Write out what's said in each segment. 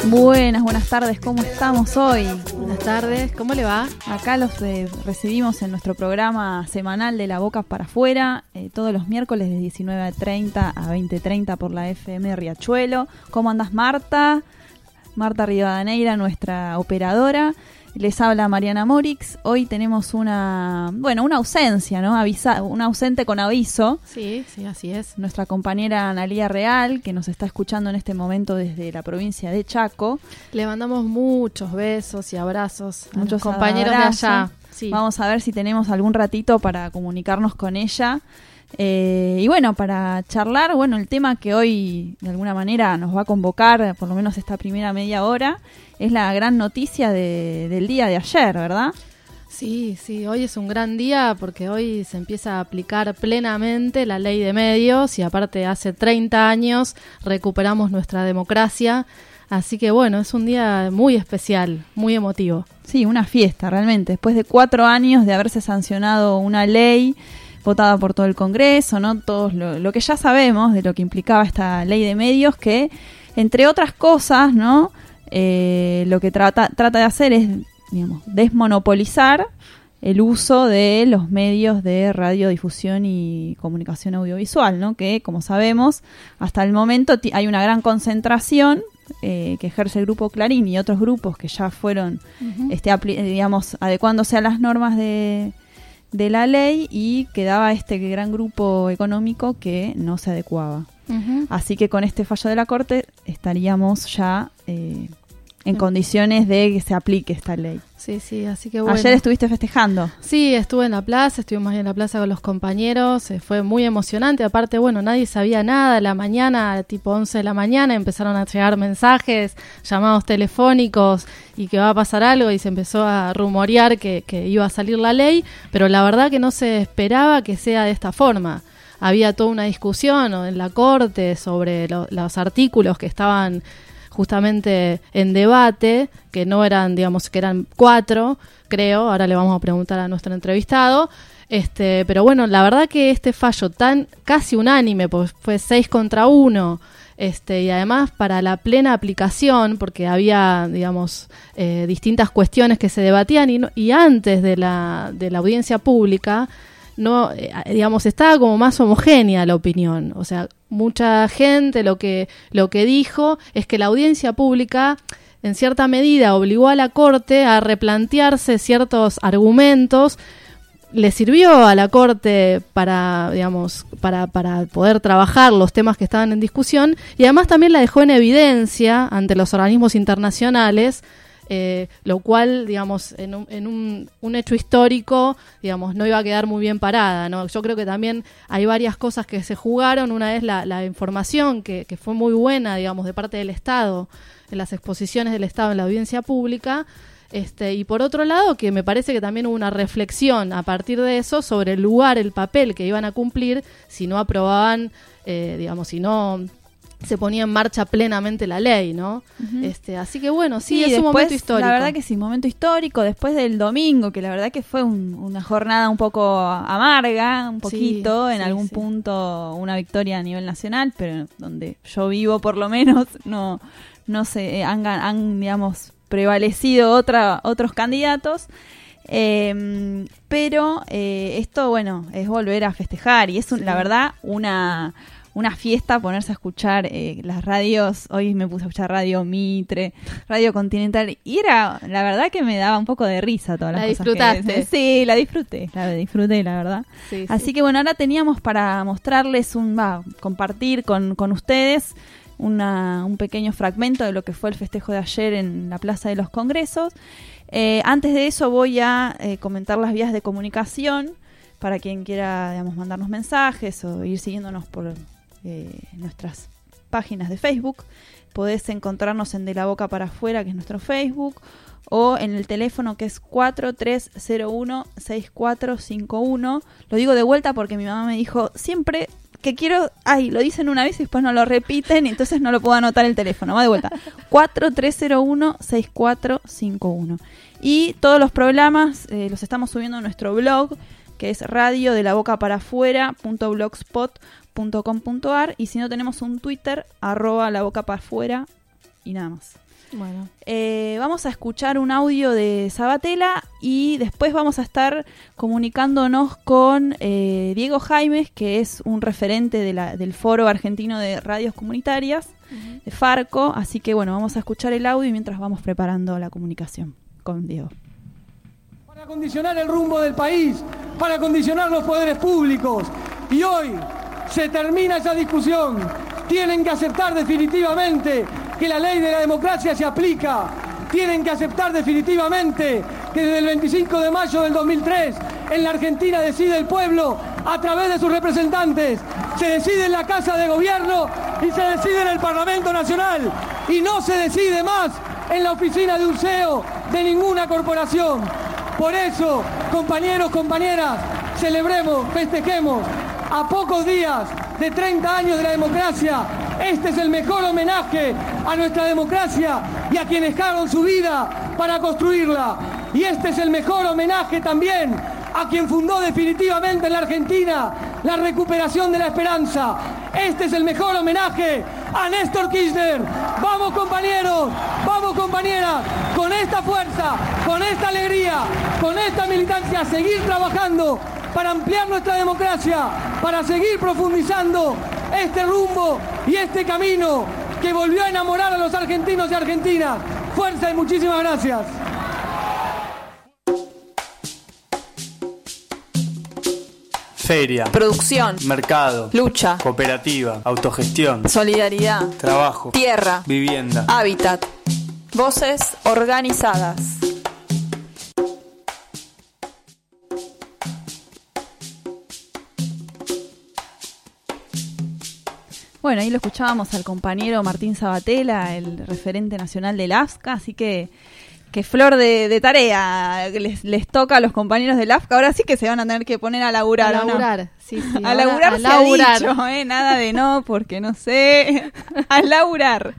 Buenas tardes, ¿cómo estamos hoy? Buenas tardes, ¿cómo le va? Acá los recibimos en nuestro programa semanal de La Boca para Afuera, todos los miércoles de 19:30 a 20:30 por la FM Riachuelo. ¿Cómo andás, Marta? Marta Rivadeneira, nuestra operadora. Les habla Mariana Morix. Hoy tenemos una ausencia, ¿no? Un ausente con aviso. Sí, así es. Nuestra compañera Analía Real, que nos está escuchando en este momento desde la provincia de Chaco. Le mandamos muchos besos y abrazos a muchos compañeros de allá. Sí. Vamos a ver si tenemos algún ratito para comunicarnos con ella. Y bueno, para charlar, el tema que hoy de alguna manera nos va a convocar, por lo menos esta primera media hora, es la gran noticia del día de ayer, ¿verdad? Sí, hoy es un gran día porque hoy se empieza a aplicar plenamente la ley de medios y aparte hace 30 años recuperamos nuestra democracia, así que es un día muy especial, muy emotivo. Sí, una fiesta realmente, después de 4 años de haberse sancionado una ley votada por todo el Congreso, ¿no? Todos lo que ya sabemos de lo que implicaba esta ley de medios, que entre otras cosas, ¿no? Lo que trata de hacer es, desmonopolizar el uso de los medios de radiodifusión y comunicación audiovisual, ¿no? Que, como sabemos, hasta el momento hay una gran concentración que ejerce el Grupo Clarín y otros grupos que ya fueron, adecuándose a las normas de la ley, y quedaba este gran grupo económico que no se adecuaba. Uh-huh. Así que con este fallo de la Corte estaríamos ya en condiciones de que se aplique esta ley. Sí, así que Ayer estuviste festejando. Sí, estuvimos en la plaza con los compañeros, fue muy emocionante, aparte, nadie sabía nada, a la mañana, tipo 11 de la mañana, empezaron a llegar mensajes, llamados telefónicos, y que va a pasar algo, y se empezó a rumorear que iba a salir la ley, pero la verdad que no se esperaba que sea de esta forma. Había toda una discusión en la Corte sobre los artículos que estaban justamente en debate, que no eran, que eran 4, creo, ahora le vamos a preguntar a nuestro entrevistado, pero la verdad que este fallo tan casi unánime, pues fue 6-1, y además para la plena aplicación, porque había, distintas cuestiones que se debatían, y antes de la audiencia pública, no, estaba como más homogénea la opinión. O sea, mucha gente lo que dijo es que la audiencia pública en cierta medida obligó a la Corte a replantearse ciertos argumentos, le sirvió a la Corte para poder trabajar los temas que estaban en discusión, y además también la dejó en evidencia ante los organismos internacionales, lo cual, en un hecho histórico, no iba a quedar muy bien parada, ¿no? Yo creo que también hay varias cosas que se jugaron. Una es la información que fue muy buena, de parte del Estado, en las exposiciones del Estado en la audiencia pública, y por otro lado, que me parece que también hubo una reflexión a partir de eso sobre el lugar, el papel que iban a cumplir si no aprobaban, si no se ponía en marcha plenamente la ley, ¿no? Uh-huh. Así que sí, es un momento histórico. La verdad que sí, momento histórico, después del domingo, que la verdad que fue una jornada un poco amarga, un poquito, en algún punto una victoria a nivel nacional, pero donde yo vivo por lo menos no se han prevalecido otros candidatos. Pero esto, es volver a festejar, y es la verdad una fiesta ponerse a escuchar las radios. Hoy me puse a escuchar Radio Mitre, Radio Continental, y la verdad que me daba un poco de risa todas las cosas. ¿La disfrutaste? Sí, la disfruté, la verdad. Sí, así que ahora teníamos para mostrarles compartir con ustedes un pequeño fragmento de lo que fue el festejo de ayer en la Plaza de los Congresos. Antes de eso voy a comentar las vías de comunicación para quien quiera, mandarnos mensajes o ir siguiéndonos por nuestras páginas de Facebook. Podés encontrarnos en De la Boca para Afuera, que es nuestro Facebook, o en el teléfono, que es 4301-6451. Lo digo de vuelta porque mi mamá me dijo siempre que lo dicen una vez y después no lo repiten, y entonces no lo puedo anotar el teléfono. Va de vuelta. 4301-6451. Y todos los programas los estamos subiendo a nuestro blog, que es radiodelabocaParaAfuera.blogspot.com.ar, y si no, tenemos un Twitter, @labocaparafuera, y nada más. Bueno. Vamos a escuchar un audio de Sabatella y después vamos a estar comunicándonos con Diego Jaimes, que es un referente del Foro Argentino de Radios Comunitarias, de Farco. Así que bueno, vamos a escuchar el audio y mientras vamos preparando la comunicación con Diego. Para condicionar el rumbo del país, para condicionar los poderes públicos. Y hoy se termina esa discusión. Tienen que aceptar definitivamente que la ley de la democracia se aplica. Tienen que aceptar definitivamente que desde el 25 de mayo del 2003 en la Argentina decide el pueblo a través de sus representantes. Se decide en la Casa de Gobierno y se decide en el Parlamento Nacional. Y no se decide más en la oficina de un CEO de ninguna corporación. Por eso, compañeros, compañeras, celebremos, festejemos a pocos días de 30 años de la democracia. Este es el mejor homenaje a nuestra democracia y a quienes dejaron su vida para construirla. Y este es el mejor homenaje también a quien fundó definitivamente en la Argentina la recuperación de la esperanza. Este es el mejor homenaje a Néstor Kirchner. Vamos, compañeros, vamos, compañeras, con esta fuerza, con esta alegría, con esta militancia, a seguir trabajando para ampliar nuestra democracia, para seguir profundizando este rumbo y este camino que volvió a enamorar a los argentinos y argentinas. Fuerza y muchísimas gracias. Feria, producción, mercado, lucha, cooperativa, autogestión, solidaridad, trabajo, tierra, vivienda, hábitat, voces organizadas. Bueno, ahí lo escuchábamos al compañero Martín Sabatella, el referente nacional del AFSCA, así que flor de tarea les toca a los compañeros del AFSCA. Ahora sí que se van a tener que poner a laburar. A laburar, ¿no? sí. A laburar se ha dicho, nada de no, porque no sé. A laburar.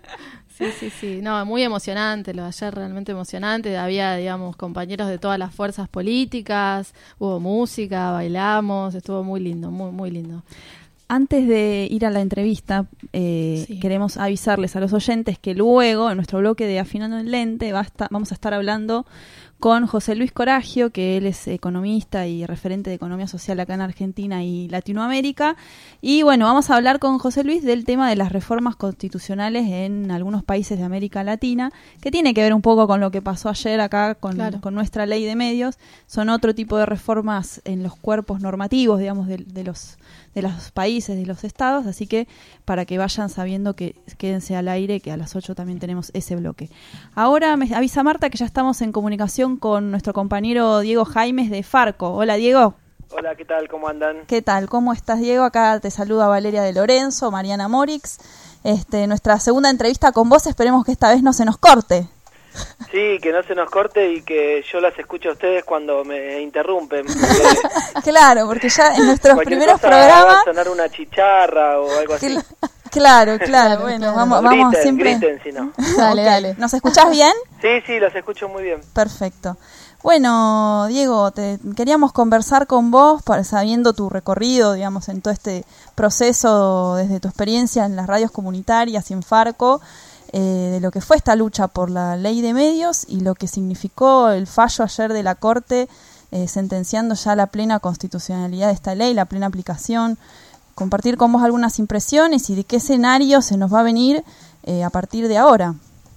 Sí. No, muy emocionante, lo de ayer realmente emocionante. Había, digamos, compañeros de todas las fuerzas políticas, hubo música, bailamos, estuvo muy lindo, muy, muy lindo. Antes de ir a la entrevista, queremos avisarles a los oyentes que luego, en nuestro bloque de Afinando el Lente, vamos a estar hablando con José Luis Coragio, que él es economista y referente de economía social acá en Argentina y Latinoamérica. Y bueno, vamos a hablar con José Luis del tema de las reformas constitucionales en algunos países de América Latina, que tiene que ver un poco con lo que pasó ayer acá con nuestra ley de medios. Son otro tipo de reformas en los cuerpos normativos, digamos, de los países, de los estados, así que para que vayan sabiendo que quédense al aire, que a las 8 también tenemos ese bloque. Ahora me avisa Marta que ya estamos en comunicación con nuestro compañero Diego Jaimes de Farco. Hola, Diego. Hola, ¿qué tal? ¿Cómo andan? ¿Qué tal? ¿Cómo estás, Diego? Acá te saluda Valeria de Lorenzo, Mariana Morix. Nuestra segunda entrevista con vos, esperemos que esta vez no se nos corte. Sí, que no se nos corte y que yo las escucho a ustedes cuando me interrumpen. Claro, porque ya en nuestros primeros programas va a sonar una chicharra o algo así. Claro, bueno, vamos siempre. Griten, si no. Dale. ¿Nos escuchás bien? Sí, los escucho muy bien. Perfecto. Bueno, Diego, queríamos conversar con vos, sabiendo tu recorrido, digamos, en todo este proceso, desde tu experiencia en las radios comunitarias y en Farco, de lo que fue esta lucha por la ley de medios y lo que significó el fallo ayer de la Corte, sentenciando ya la plena constitucionalidad de esta ley, la plena aplicación. Compartir con vos algunas impresiones y de qué escenario se nos va a venir a partir de ahora.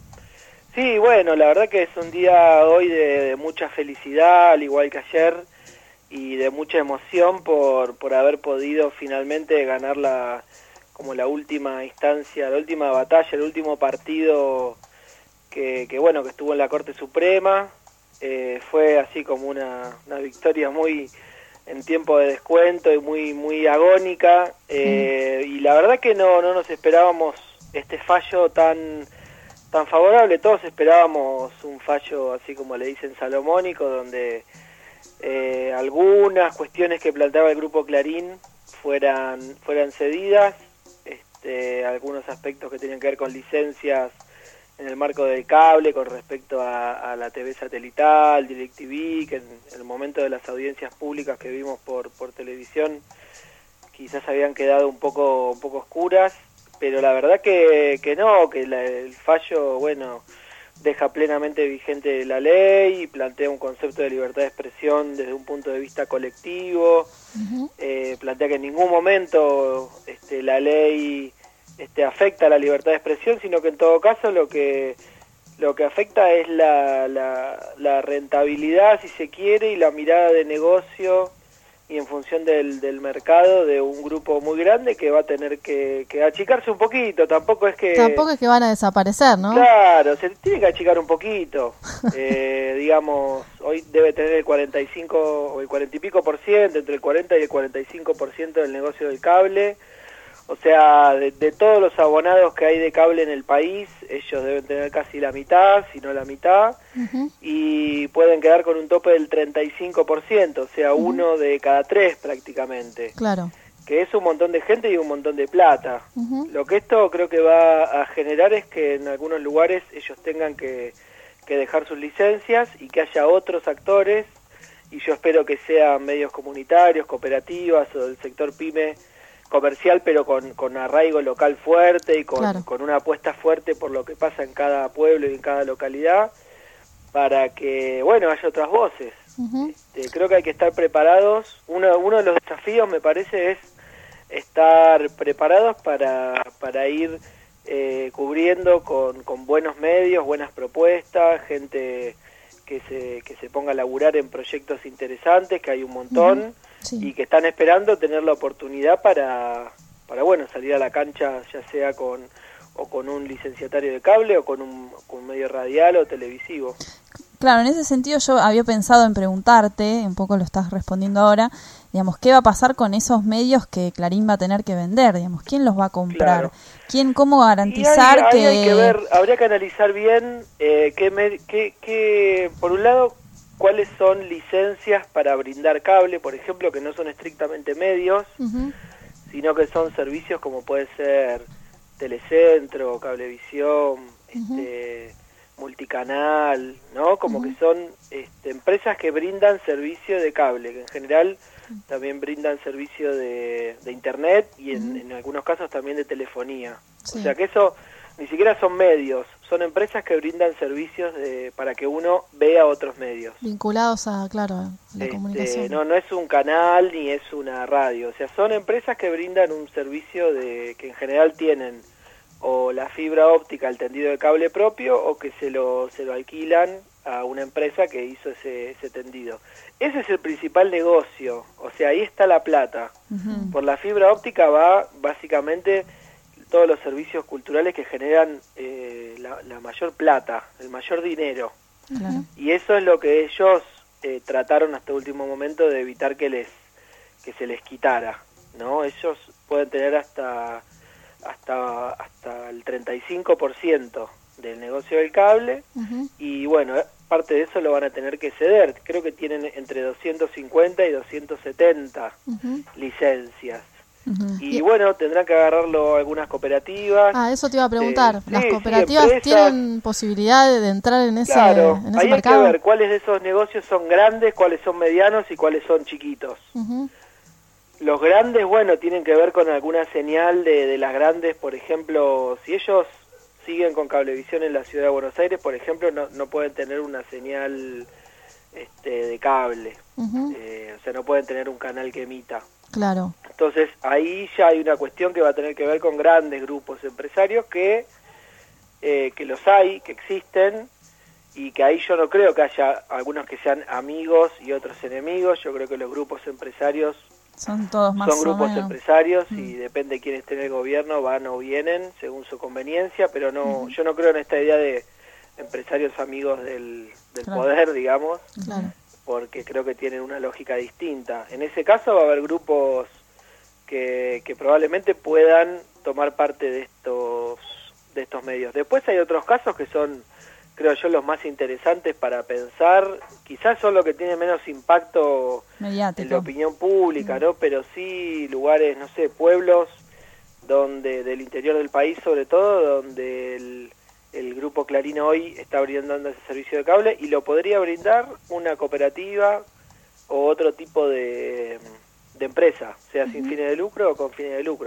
Sí, bueno, la verdad que es un día hoy de mucha felicidad, al igual que ayer, y de mucha emoción por haber podido finalmente ganar la última instancia, la última batalla, el último partido que estuvo en la Corte Suprema. Fue así como una victoria muy en tiempo de descuento y muy agónica, y la verdad que no nos esperábamos este fallo tan favorable. Todos esperábamos un fallo así como le dicen salomónico, donde algunas cuestiones que planteaba el Grupo Clarín fueran cedidas, algunos aspectos que tenían que ver con licencias en el marco del cable con respecto a la TV satelital, DirecTV, que en el momento de las audiencias públicas que vimos por televisión quizás habían quedado un poco oscuras, pero la verdad que no, que el fallo, bueno, deja plenamente vigente la ley y plantea un concepto de libertad de expresión desde un punto de vista colectivo. Plantea que en ningún momento la ley afecta a la libertad de expresión, sino que en todo caso lo que afecta es la rentabilidad, si se quiere, y la mirada de negocio y en función del mercado de un grupo muy grande que va a tener que achicarse un poquito. Tampoco es que van a desaparecer, ¿no? Claro, se tiene que achicar un poquito. Digamos, hoy debe tener el 45 o el 40 y pico por ciento, entre el 40 y el 45% del negocio del cable. O sea, de todos los abonados que hay de cable en el país, ellos deben tener casi la mitad, si no la mitad, y pueden quedar con un tope del 35%, o sea, uno de cada tres prácticamente. Claro. Que es un montón de gente y un montón de plata. Lo que esto creo que va a generar es que en algunos lugares ellos tengan que dejar sus licencias y que haya otros actores, y yo espero que sean medios comunitarios, cooperativas o del sector pyme, comercial, pero con arraigo local fuerte y con una apuesta fuerte por lo que pasa en cada pueblo y en cada localidad, para que, bueno, haya otras voces. Creo que hay que estar preparados. Uno de los desafíos, me parece, es estar preparados para ir cubriendo con buenos medios, buenas propuestas, gente que se ponga a laburar en proyectos interesantes, que hay un montón, y que están esperando tener la oportunidad para bueno, salir a la cancha, ya sea con un licenciatario de cable o con un medio radial o televisivo. Claro, en ese sentido yo había pensado en preguntarte, un poco lo estás respondiendo ahora, digamos, ¿qué va a pasar con esos medios que Clarín va a tener que vender? Digamos, ¿quién los va a comprar? Claro. ¿Cómo garantizar ahí que...? Hay que ver, habría que analizar bien por un lado, cuáles son licencias para brindar cable, por ejemplo, que no son estrictamente medios, sino que son servicios como puede ser Telecentro, Cablevisión, Multicanal, ¿no? Como que son empresas que brindan servicio de cable, que en general también brindan servicio de internet y en algunos casos también de telefonía. O sea que eso ni siquiera son medios, son empresas que brindan servicios para que uno vea otros medios. Vinculados a, la comunicación. No es un canal ni es una radio, o sea, son empresas que brindan un servicio que en general tienen o la fibra óptica, el tendido de cable propio, o que se lo alquilan a una empresa que hizo ese tendido. Ese es el principal negocio, o sea, ahí está la plata. Por la fibra óptica va básicamente todos los servicios culturales que generan la mayor plata, el mayor dinero. Y eso es lo que ellos trataron hasta el último momento de evitar que se les quitara, ¿no? Ellos pueden tener hasta el 35% del negocio del cable, y bueno, parte de eso lo van a tener que ceder. Creo que tienen entre 250 y 270 licencias. Y bueno, tendrán que agarrarlo algunas cooperativas. Eso te iba a preguntar. ¿Las cooperativas empresas tienen posibilidad de entrar en ese mercado? Hay que ver cuáles de esos negocios son grandes, cuáles son medianos y cuáles son chiquitos. Los grandes, bueno, tienen que ver con alguna señal de las grandes. Por ejemplo, si ellos siguen con Cablevisión en la ciudad de Buenos Aires, por ejemplo, no pueden tener una señal de cable. O sea, no pueden tener un canal que emita. Claro. Entonces, ahí ya hay una cuestión que va a tener que ver con grandes grupos empresarios que los hay, que existen, y que ahí yo no creo que haya algunos que sean amigos y otros enemigos. Yo creo que los grupos empresarios son todos más son grupos empresarios y depende de quién esté en el gobierno, van o vienen según su conveniencia, pero no, yo no creo en esta idea de empresarios amigos del poder, digamos, porque creo que tienen una lógica distinta. En ese caso va a haber grupos que probablemente puedan tomar parte de estos medios. Después hay otros casos que son, creo yo, los más interesantes para pensar. Quizás son los que tienen menos impacto mediático en la opinión pública, ¿no? Pero sí lugares, no sé, pueblos del interior del país sobre todo, donde el grupo Clarín hoy está brindando ese servicio de cable y lo podría brindar una cooperativa o otro tipo de empresa, sea sin fines de lucro o con fines de lucro.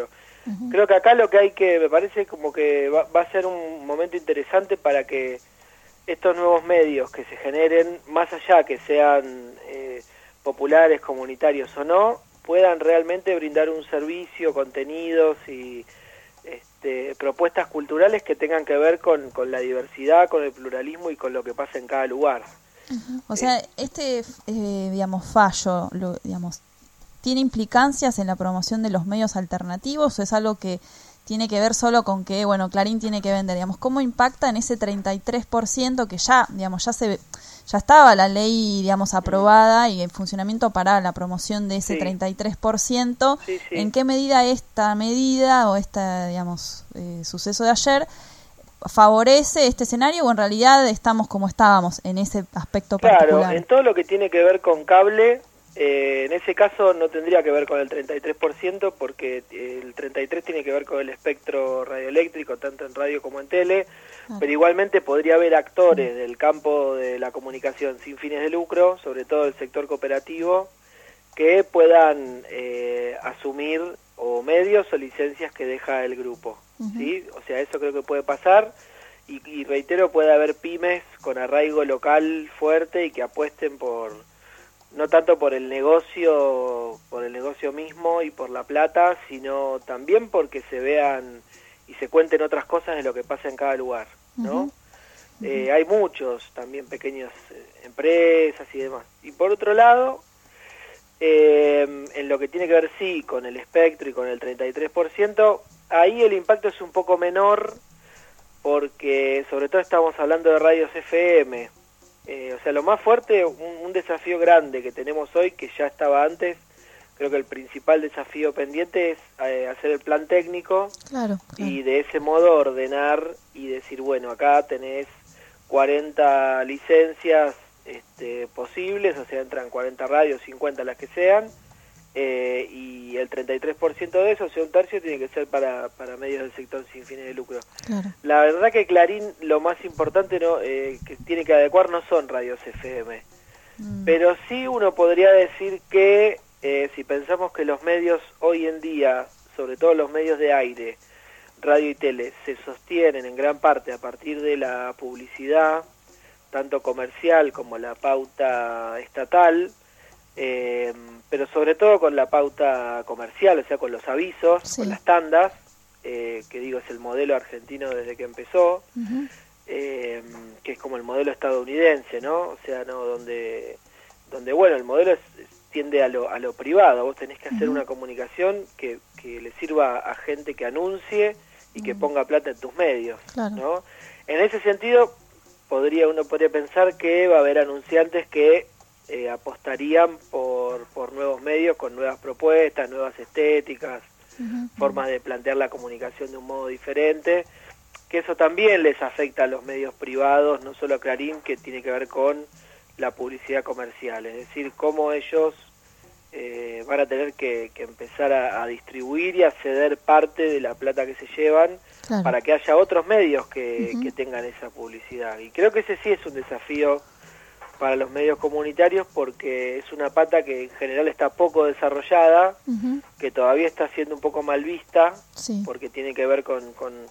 Creo que acá lo que hay que, me parece como que va a ser un momento interesante para que estos nuevos medios que se generen, más allá que sean populares, comunitarios o no, puedan realmente brindar un servicio, contenidos y propuestas culturales que tengan que ver con la diversidad, con el pluralismo y con lo que pasa en cada lugar. O sea, digamos, fallo, digamos, ¿tiene implicancias en la promoción de los medios alternativos o es algo que tiene que ver solo con que, bueno, Clarín tiene que vender? Digamos, ¿cómo impacta en ese 33% que ya, digamos, ya estaba la ley, digamos, aprobada y en funcionamiento para la promoción de ese 33%? Sí. ¿En qué medida esta medida o digamos, suceso de ayer favorece este escenario o en realidad estamos como estábamos en ese aspecto particular? Claro, en todo lo que tiene que ver con cable, en ese caso no tendría que ver con el 33% porque el 33% tiene que ver con el espectro radioeléctrico, tanto en radio como en tele, pero igualmente podría haber actores del campo de la comunicación sin fines de lucro, sobre todo el sector cooperativo, que puedan asumir o medios o licencias que deja el grupo. ¿Sí? O sea, eso creo que puede pasar y reitero, puede haber pymes con arraigo local fuerte y que apuesten no tanto por el negocio mismo y por la plata, sino también porque se vean y se cuenten otras cosas de lo que pasa en cada lugar, ¿no? Hay muchos también pequeñas empresas y demás. Y por otro lado, en lo que tiene que ver con el espectro y con el 33%, ahí el impacto es un poco menor porque sobre todo estamos hablando de radios FM. O sea, lo más fuerte, un desafío grande que tenemos hoy, que ya estaba antes, creo que el principal desafío pendiente es hacer el plan técnico y de ese modo ordenar y decir, bueno, acá tenés 40 licencias posibles, o sea, entran 40 radios, 50 las que sean, y el 33% de eso, o sea, un tercio, tiene que ser para medios del sector sin fines de lucro. La verdad que Clarín, lo más importante que tiene que adecuar no son radios FM, pero sí uno podría decir que si pensamos que los medios hoy en día, sobre todo los medios de aire, radio y tele, se sostienen en gran parte a partir de la publicidad, tanto comercial como la pauta estatal, pero sobre todo con la pauta comercial, o sea, con los avisos, con las tandas, que digo es el modelo argentino desde que empezó, que es como el modelo estadounidense, ¿no? O sea, no donde bueno, el modelo tiende a lo privado. Vos tenés que hacer una comunicación que le sirva a gente que anuncie y que ponga plata en tus medios, ¿no? En ese sentido, uno podría pensar que va a haber anunciantes que apostarían por nuevos medios con nuevas propuestas, nuevas estéticas, formas de plantear la comunicación de un modo diferente, que eso también les afecta a los medios privados, no solo a Clarín, que tiene que ver con la publicidad comercial, es decir, cómo ellos van a tener que empezar a distribuir y a ceder parte de la plata que se llevan para que haya otros medios que tengan esa publicidad. Y creo que ese sí es un desafío para los medios comunitarios porque es una pata que en general está poco desarrollada, que todavía está siendo un poco mal vista, porque tiene que ver con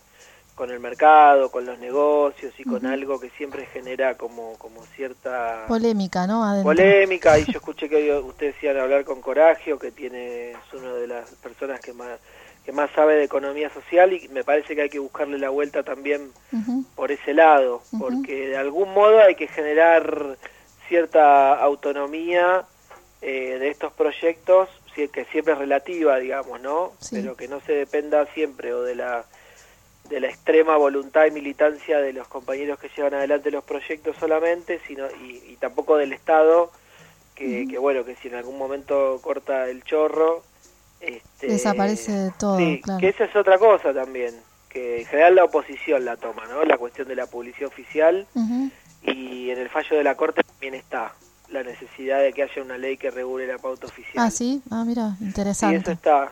el mercado, con los negocios y con algo que siempre genera como cierta polémica, ¿no? Adentro. Polémica, y yo escuché que hoy ustedes iban a hablar con Coragio, que es una de las personas que más sabe de economía social, y me parece que hay que buscarle la vuelta también por ese lado, porque de algún modo hay que generar cierta autonomía de estos proyectos, que siempre es relativa, digamos, ¿no? Pero que no se dependa siempre o de la extrema voluntad y militancia de los compañeros que llevan adelante los proyectos solamente, sino y tampoco del Estado, que bueno, que si en algún momento corta el chorro, desaparece de todo. Que esa es otra cosa también, que en general la oposición la toma, ¿no? La cuestión de la publicidad oficial, y en el fallo de la Corte también está la necesidad de que haya una ley que regule la pauta oficial. Mira, interesante. Y eso está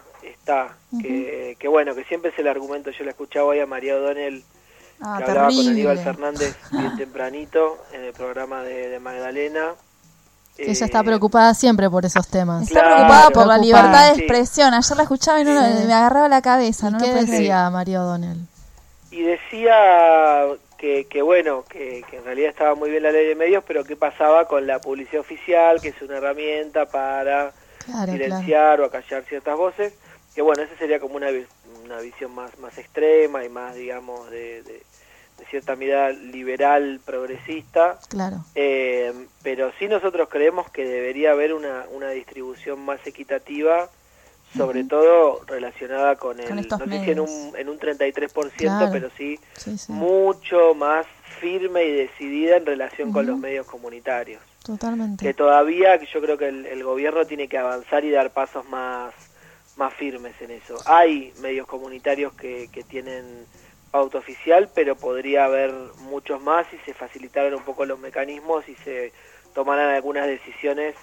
que bueno, que siempre es el argumento. Yo la escuchaba hoy a María O'Donnell, que hablaba con Aníbal Fernández bien tempranito en el programa de Magdalena, Que ella está preocupada siempre por esos temas. Está Claro, preocupada por la preocupada. libertad de Sí. expresión. Ayer la escuchaba y me agarraba la cabeza. ¿Y ¿No qué lo podés creer? decía María O'Donnell? Y decía que bueno, que en realidad estaba muy bien la ley de medios, pero qué pasaba con la publicidad oficial, que es una herramienta para Claro, silenciar o acallar ciertas voces, que bueno, esa sería como una visión más extrema y más, digamos, de cierta mirada liberal, progresista, claro. pero sí nosotros creemos que debería haber una distribución más equitativa, sobre todo relacionada con el, estos no sé si medios. en un 33%, Claro. pero sí Sí, sí. mucho más firme y decidida en relación con los medios comunitarios. Totalmente. Que todavía yo creo que el gobierno tiene que avanzar y dar pasos más firmes en eso. Hay medios comunitarios que tienen pauta oficial, pero podría haber muchos más si se facilitaran un poco los mecanismos y se tomaran algunas decisiones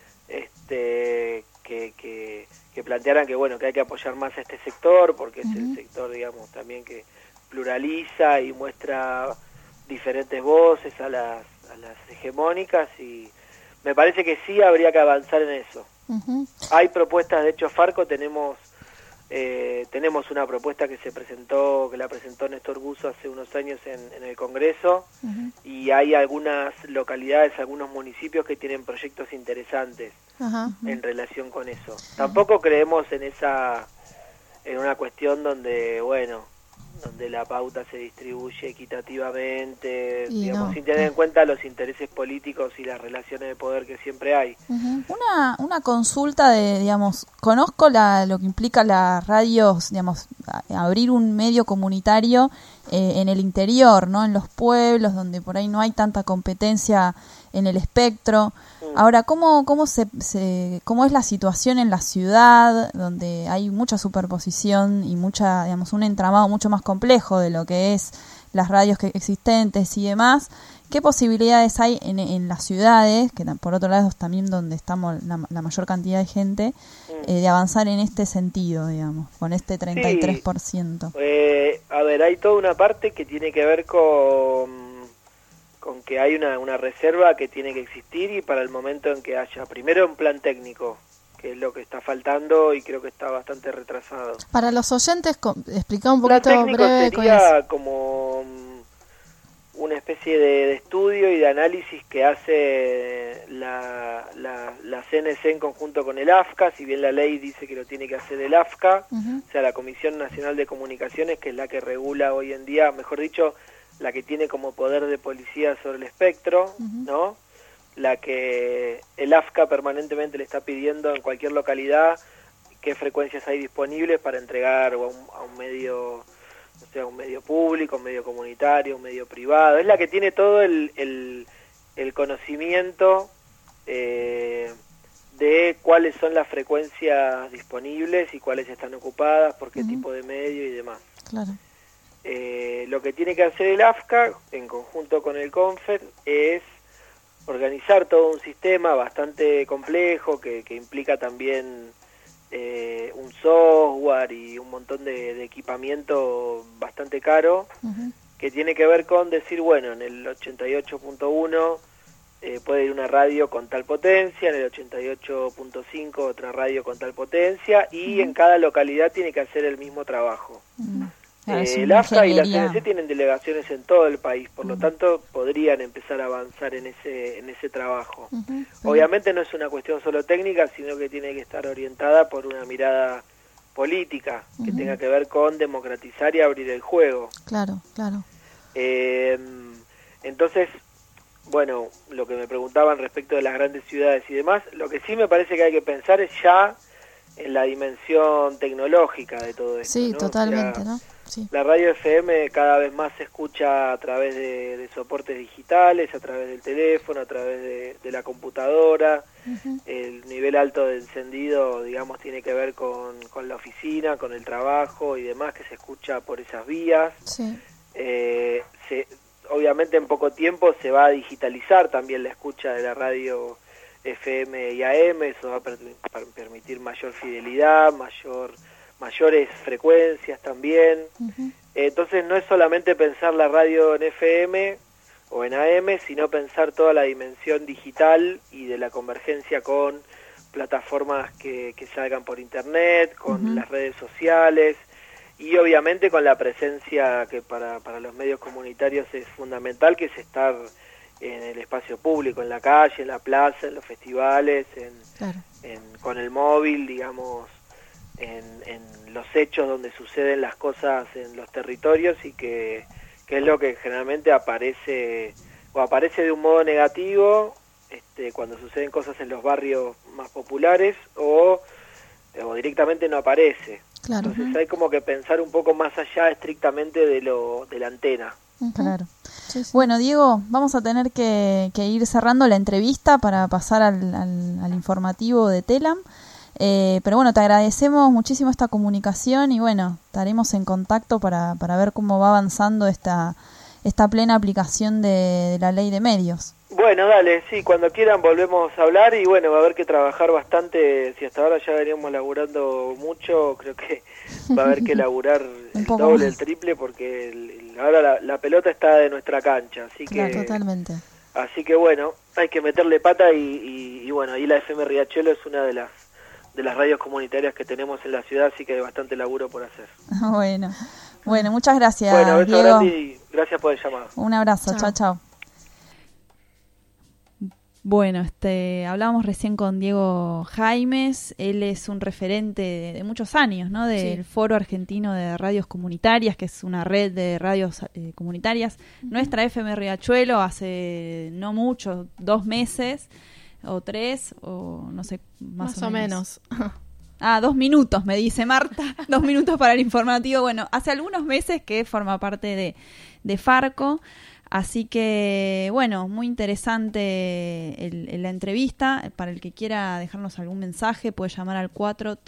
que plantearan que bueno, que hay que apoyar más a este sector, porque es el sector, digamos, también que pluraliza y muestra diferentes voces a las hegemónicas, y me parece que sí habría que avanzar en eso. Ujú. Hay propuestas, de hecho Farco tenemos una propuesta que la presentó Néstor Buzo hace unos años en el Congreso, y hay algunas localidades, algunos municipios que tienen proyectos interesantes Ajá. en relación con eso. Tampoco creemos en una cuestión donde la pauta se distribuye equitativamente, Y digamos, no. sin tener en cuenta los intereses políticos y las relaciones de poder que siempre hay. Una consulta digamos, conozco lo que implica las radios, digamos, abrir un medio comunitario en el interior, ¿no? En los pueblos donde por ahí no hay tanta competencia en el espectro. Ahora, ¿cómo es la situación en la ciudad, donde hay mucha superposición y digamos, un entramado mucho más complejo de lo que es las radios existentes y demás? ¿Qué posibilidades hay en las ciudades, que por otro lado es también donde estamos la mayor cantidad de gente, de avanzar en este sentido, digamos, con este 33%? A ver, hay toda una parte que tiene que ver con que hay una reserva que tiene que existir, y para el momento en que haya primero un plan técnico, que es lo que está faltando y creo que está bastante retrasado. Para los oyentes, explica un Plan poquito técnico breve cuál es. sería como una especie de estudio y de análisis que hace la CNC en conjunto con el AFCA, si bien la ley dice que lo tiene que hacer el AFCA, o sea, la Comisión Nacional de Comunicaciones, que es la que regula hoy en día, mejor dicho, la que tiene como poder de policía sobre el espectro, ¿no? La que el AFCA permanentemente le está pidiendo en cualquier localidad qué frecuencias hay disponibles para entregar a un medio, o sea, un medio público, un medio comunitario, un medio privado. Es la que tiene todo el conocimiento de cuáles son las frecuencias disponibles y cuáles están ocupadas, por qué tipo de medio y demás. Claro. Lo que tiene que hacer el AFCA, en conjunto con el CONFER, es organizar todo un sistema bastante complejo que implica también un software y un montón de equipamiento bastante caro, que tiene que ver con decir, bueno, en el 88.1 puede ir una radio con tal potencia, en el 88.5 otra radio con tal potencia, y en cada localidad tiene que hacer el mismo trabajo. Claro, es El una AFCA y la ingeniería. CNC tienen delegaciones en todo el país, por lo tanto podrían empezar a avanzar en ese trabajo. Obviamente no es una cuestión solo técnica, sino que tiene que estar orientada por una mirada política, que tenga que ver con democratizar y abrir el juego. Claro. Entonces, bueno, lo que me preguntaban respecto de las grandes ciudades y demás, lo que sí me parece que hay que pensar es ya en la dimensión tecnológica de todo esto. Sí, ¿no? totalmente, O sea, ¿no? Sí. la radio FM cada vez más se escucha a través de soportes digitales, a través del teléfono, a través de la computadora. El nivel alto de encendido, digamos, tiene que ver con la oficina, con el trabajo y demás, que se escucha por esas vías. Sí. Obviamente en poco tiempo se va a digitalizar también la escucha de la radio FM y AM, eso va a permitir mayor fidelidad, mayores frecuencias también. Entonces no es solamente pensar la radio en FM o en AM, sino pensar toda la dimensión digital y de la convergencia con plataformas que salgan por internet, con las redes sociales y obviamente con la presencia que para los medios comunitarios es fundamental, que es estar en el espacio público, en la calle, en la plaza, en los festivales, con el móvil, digamos, en los hechos donde suceden las cosas en los territorios, y que es lo que generalmente aparece de un modo negativo cuando suceden cosas en los barrios más populares, o directamente no aparece. Claro. Entonces hay como que pensar un poco más allá estrictamente de la antena. Claro. Sí. Bueno, Diego, vamos a tener que ir cerrando la entrevista para pasar al informativo de Telam. Pero bueno, te agradecemos muchísimo esta comunicación y bueno, estaremos en contacto para ver cómo va avanzando esta plena aplicación de la ley de medios. Bueno, dale, sí, cuando quieran volvemos a hablar y bueno, va a haber que trabajar bastante. Si hasta ahora ya veníamos laburando mucho, creo que va a haber que laburar el doble, el triple, porque ahora la pelota está de nuestra cancha, así claro, que totalmente. Así que bueno, hay que meterle pata y bueno, ahí la FM Riachuelo es una de las radios comunitarias que tenemos en la ciudad, así que hay bastante laburo por hacer. Bueno, muchas gracias. Bueno, beso Diego. grande y gracias por el llamado. Un abrazo, chao. Bueno, hablábamos recién con Diego Jaimes. Él es un referente de muchos años, ¿no? Del Foro Argentino de Radios Comunitarias, que es una red de radios comunitarias. Nuestra FM Riachuelo hace no mucho, 2 meses o 3, o no sé, más o menos. 2 minutos, me dice Marta. 2 minutos para el informativo. Bueno, hace algunos meses que forma parte de Farco. Así que, bueno, muy interesante la entrevista. Para el que quiera dejarnos algún mensaje, puede llamar al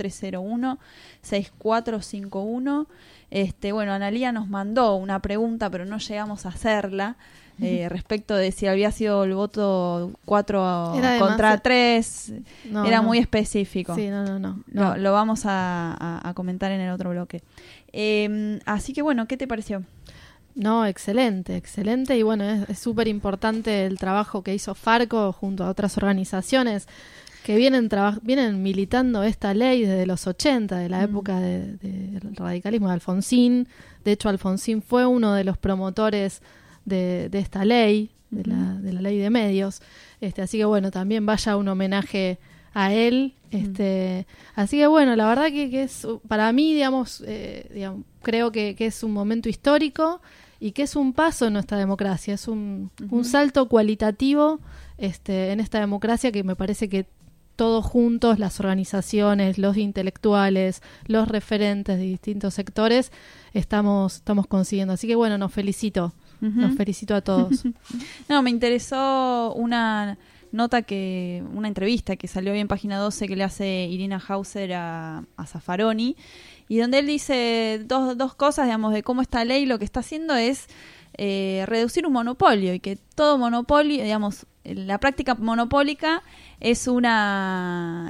4301-6451. Bueno, Analía nos mandó una pregunta, pero no llegamos a hacerla, respecto de si había sido el voto 4 contra 3. Era muy específico. Sí, no. Lo vamos a comentar en el otro bloque. Así que, bueno, ¿qué te pareció? No, excelente. Y bueno, es súper importante el trabajo que hizo Farco junto a otras organizaciones que vienen militando esta ley desde los 80, de la época del radicalismo de Alfonsín. De hecho, Alfonsín fue uno de los promotores de esta ley, de la ley de medios. Así que bueno, también vaya un homenaje a él. Así que bueno, la verdad que es, para mí, digamos, creo que es un momento histórico y que es un paso en nuestra democracia, es un salto cualitativo en esta democracia que me parece que todos juntos, las organizaciones, los intelectuales, los referentes de distintos sectores, estamos consiguiendo. Así que bueno, nos felicito a todos. No, me interesó una entrevista que salió hoy en Página 12 que le hace Irina Hauser a Zaffaroni, y donde él dice dos cosas, digamos, de cómo esta ley lo que está haciendo es reducir un monopolio, y que todo monopolio, digamos, la práctica monopólica es una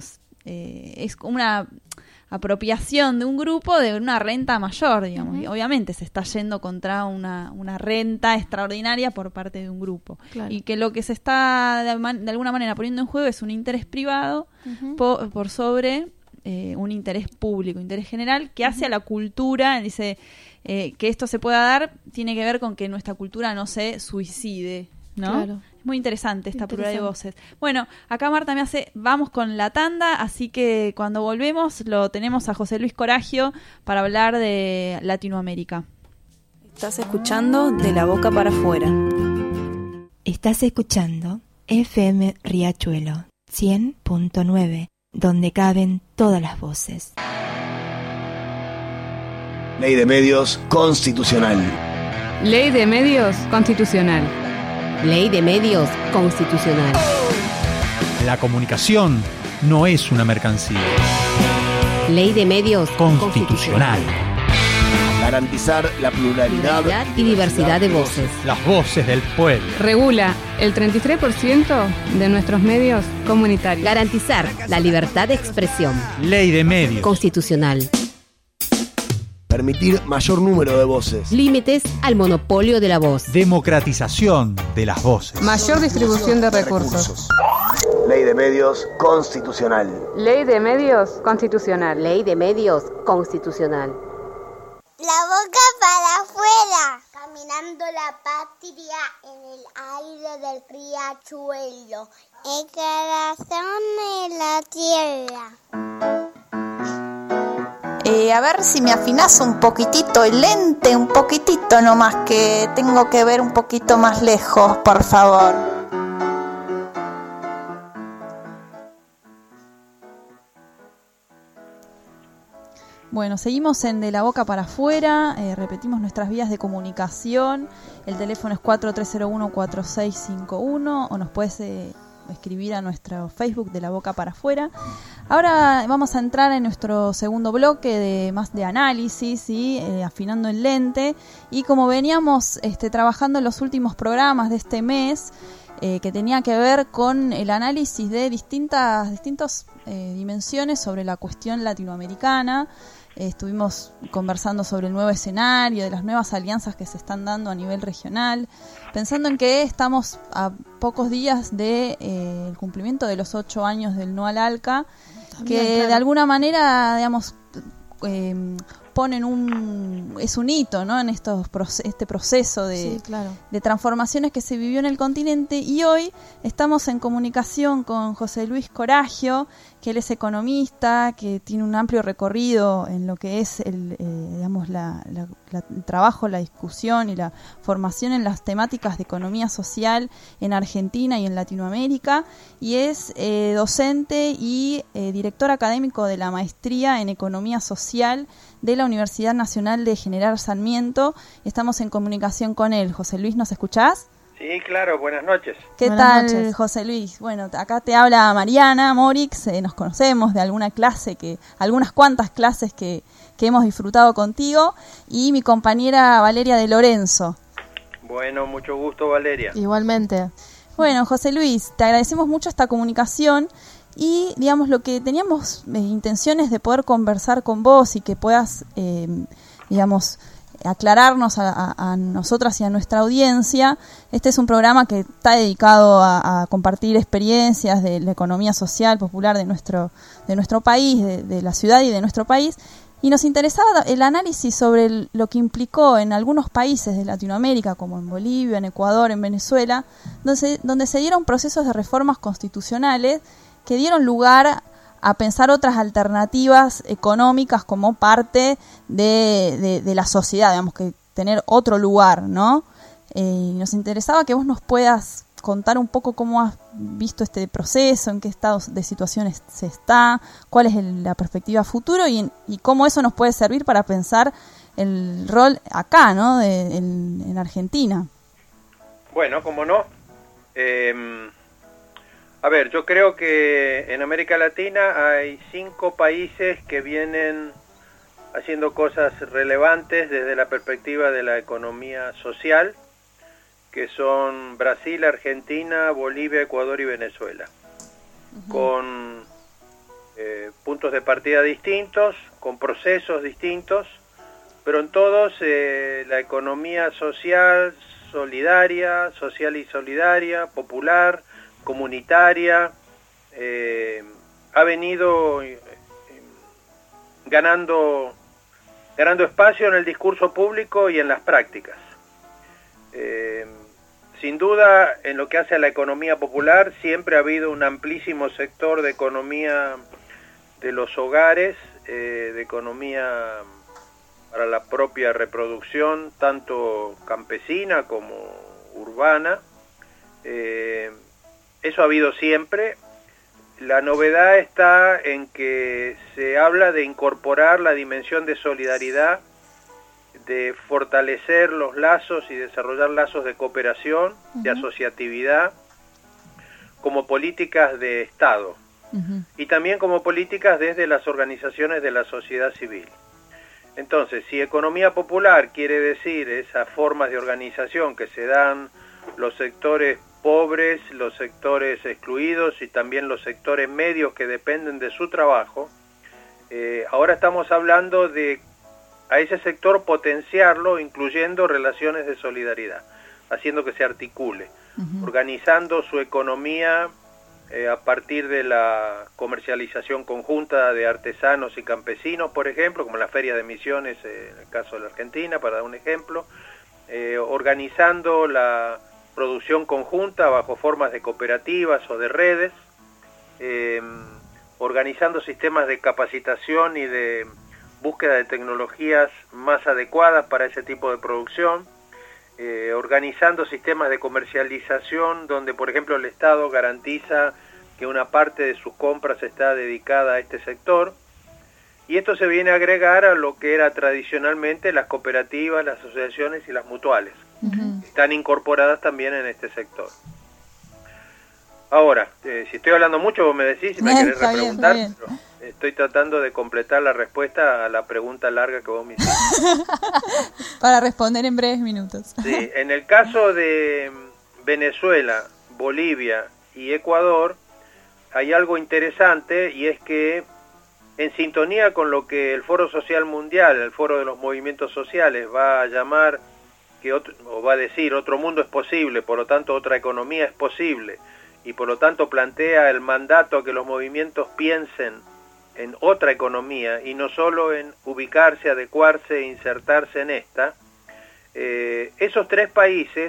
apropiación de un grupo de una renta mayor, digamos, y obviamente se está yendo contra una renta extraordinaria por parte de un grupo, claro. Y que lo que se está de alguna manera poniendo en juego es un interés privado por sobre un interés público, interés general, que hace a la cultura. Dice que esto se pueda dar, tiene que ver con que nuestra cultura no se suicide, ¿no? Claro. Es muy interesante esta pluralidad de voces. Bueno, acá Marta vamos con la tanda, así que cuando volvemos lo tenemos a José Luis Coragio para hablar de Latinoamérica. Estás escuchando De la Boca para Afuera. Estás escuchando FM Riachuelo 100.9, donde caben todas las voces. Ley de Medios Constitucional. Ley de Medios Constitucional. Ley de Medios Constitucional. La comunicación no es una mercancía. Ley de Medios Constitucional. Garantizar la pluralidad y diversidad de voces. Las voces del pueblo. Regula el 33% de nuestros medios comunitarios. Garantizar la libertad de expresión. Ley de Medios Constitucional. Permitir mayor número de voces. Límites al monopolio de la voz. Democratización de las voces. Mayor distribución de recursos. Ley de medios constitucional. Ley de medios constitucional. Ley de medios constitucional. La boca para afuera. Caminando la patria en el aire del riachuelo. El corazón de la tierra. A ver si me afinás un poquitito el lente, un poquitito nomás, que tengo que ver un poquito más lejos, por favor. Bueno, seguimos en De la Boca para Afuera, repetimos nuestras vías de comunicación, el teléfono es 4301-4651 o nos puedes escribir a nuestro Facebook De la Boca para Afuera. Ahora vamos a entrar en nuestro segundo bloque de más de análisis y afinando el lente, y como veníamos trabajando en los últimos programas de este mes, que tenía que ver con el análisis de distintas dimensiones sobre la cuestión latinoamericana. Estuvimos conversando sobre el nuevo escenario, de las nuevas alianzas que se están dando a nivel regional, pensando en que estamos a pocos días de el cumplimiento de los 8 años del No al ALCA, también, que claro, de alguna manera, digamos, es un hito, ¿no?, en este proceso de transformaciones que se vivió en el continente. Y hoy estamos en comunicación con José Luis Coragio, que él es economista, que tiene un amplio recorrido en lo que es el trabajo, la discusión y la formación en las temáticas de economía social en Argentina y en Latinoamérica, y es docente y director académico de la maestría en economía social de la Universidad Nacional de General Sarmiento. Estamos en comunicación con él. José Luis, ¿nos escuchás? Sí, claro, buenas noches. ¿Qué buenas tal, noches. José Luis? Bueno, acá te habla Mariana Morix, nos conocemos de algunas cuantas clases que hemos disfrutado contigo, y mi compañera Valeria de Lorenzo. Bueno, mucho gusto, Valeria. Igualmente. Bueno, José Luis, te agradecemos mucho esta comunicación. Y, digamos, lo que teníamos intenciones de poder conversar con vos y que puedas, aclararnos a nosotras y a nuestra audiencia. Este es un programa que está dedicado a compartir experiencias de la economía social popular de nuestro país, de la ciudad y de nuestro país. Y nos interesaba el análisis sobre lo que implicó en algunos países de Latinoamérica, como en Bolivia, en Ecuador, en Venezuela, donde se dieron procesos de reformas constitucionales que dieron lugar a pensar otras alternativas económicas como parte de la sociedad, digamos, que tener otro lugar, ¿no? Nos interesaba que vos nos puedas contar un poco cómo has visto este proceso, en qué estado de situaciones se está, cuál es la perspectiva futuro y cómo eso nos puede servir para pensar el rol acá, ¿no?, en Argentina. Bueno, cómo no. A ver, yo creo que en América Latina hay 5 países que vienen haciendo cosas relevantes desde la perspectiva de la economía social, que son Brasil, Argentina, Bolivia, Ecuador y Venezuela, con puntos de partida distintos, con procesos distintos, pero en todos la economía social y solidaria, popular, comunitaria, ha venido ganando espacio en el discurso público y en las prácticas. Sin duda, en lo que hace a la economía popular, siempre ha habido un amplísimo sector de economía de los hogares, de economía para la propia reproducción, tanto campesina como urbana. Eso ha habido siempre. La novedad está en que se habla de incorporar la dimensión de solidaridad, de fortalecer los lazos y desarrollar lazos de cooperación, de asociatividad, como políticas de Estado, y también como políticas desde las organizaciones de la sociedad civil. Entonces, si economía popular quiere decir esas formas de organización que se dan los sectores pobres, los sectores excluidos y también los sectores medios que dependen de su trabajo, ahora estamos hablando de a ese sector potenciarlo, incluyendo relaciones de solidaridad, haciendo que se articule, organizando su economía a partir de la comercialización conjunta de artesanos y campesinos, por ejemplo, como la Feria de Misiones en el caso de la Argentina, para dar un ejemplo, organizando la producción conjunta bajo formas de cooperativas o de redes, organizando sistemas de capacitación y de búsqueda de tecnologías más adecuadas para ese tipo de producción, organizando sistemas de comercialización donde, por ejemplo, el Estado garantiza que una parte de sus compras está dedicada a este sector, y esto se viene a agregar a lo que era tradicionalmente las cooperativas, las asociaciones y las mutuales. Están incorporadas también en este sector. Ahora, si estoy hablando mucho, vos me decís si me querés repreguntar, pero estoy tratando de completar la respuesta a la pregunta larga que vos me hiciste. Para responder en breves minutos. Sí, en el caso de Venezuela, Bolivia y Ecuador, hay algo interesante, y es que en sintonía con lo que el Foro Social Mundial, el Foro de los Movimientos Sociales, va a llamar, o va a decir, otro mundo es posible, por lo tanto otra economía es posible, y por lo tanto plantea el mandato a que los movimientos piensen en otra economía y no solo en ubicarse, adecuarse e insertarse en esta. Esos tres países,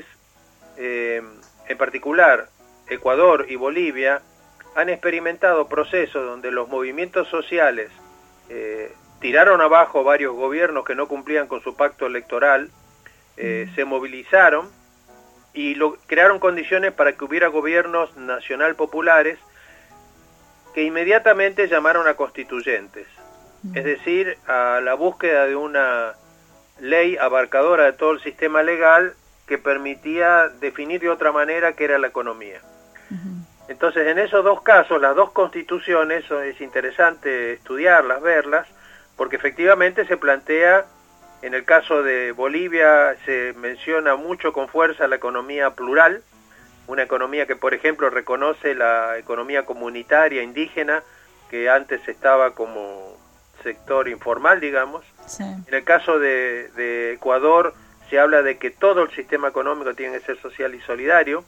en particular Ecuador y Bolivia, han experimentado procesos donde los movimientos sociales tiraron abajo varios gobiernos que no cumplían con su pacto electoral, se movilizaron y crearon condiciones para que hubiera gobiernos nacional populares que inmediatamente llamaron a constituyentes, es decir, a la búsqueda de una ley abarcadora de todo el sistema legal que permitía definir de otra manera qué era la economía. Entonces, en esos dos casos, las dos constituciones, es interesante estudiarlas, verlas, porque efectivamente se plantea, en el caso de Bolivia se menciona mucho con fuerza la economía plural, una economía que, por ejemplo, reconoce la economía comunitaria indígena, que antes estaba como sector informal, digamos. Sí. En el caso de Ecuador se habla de que todo el sistema económico tiene que ser social y solidario,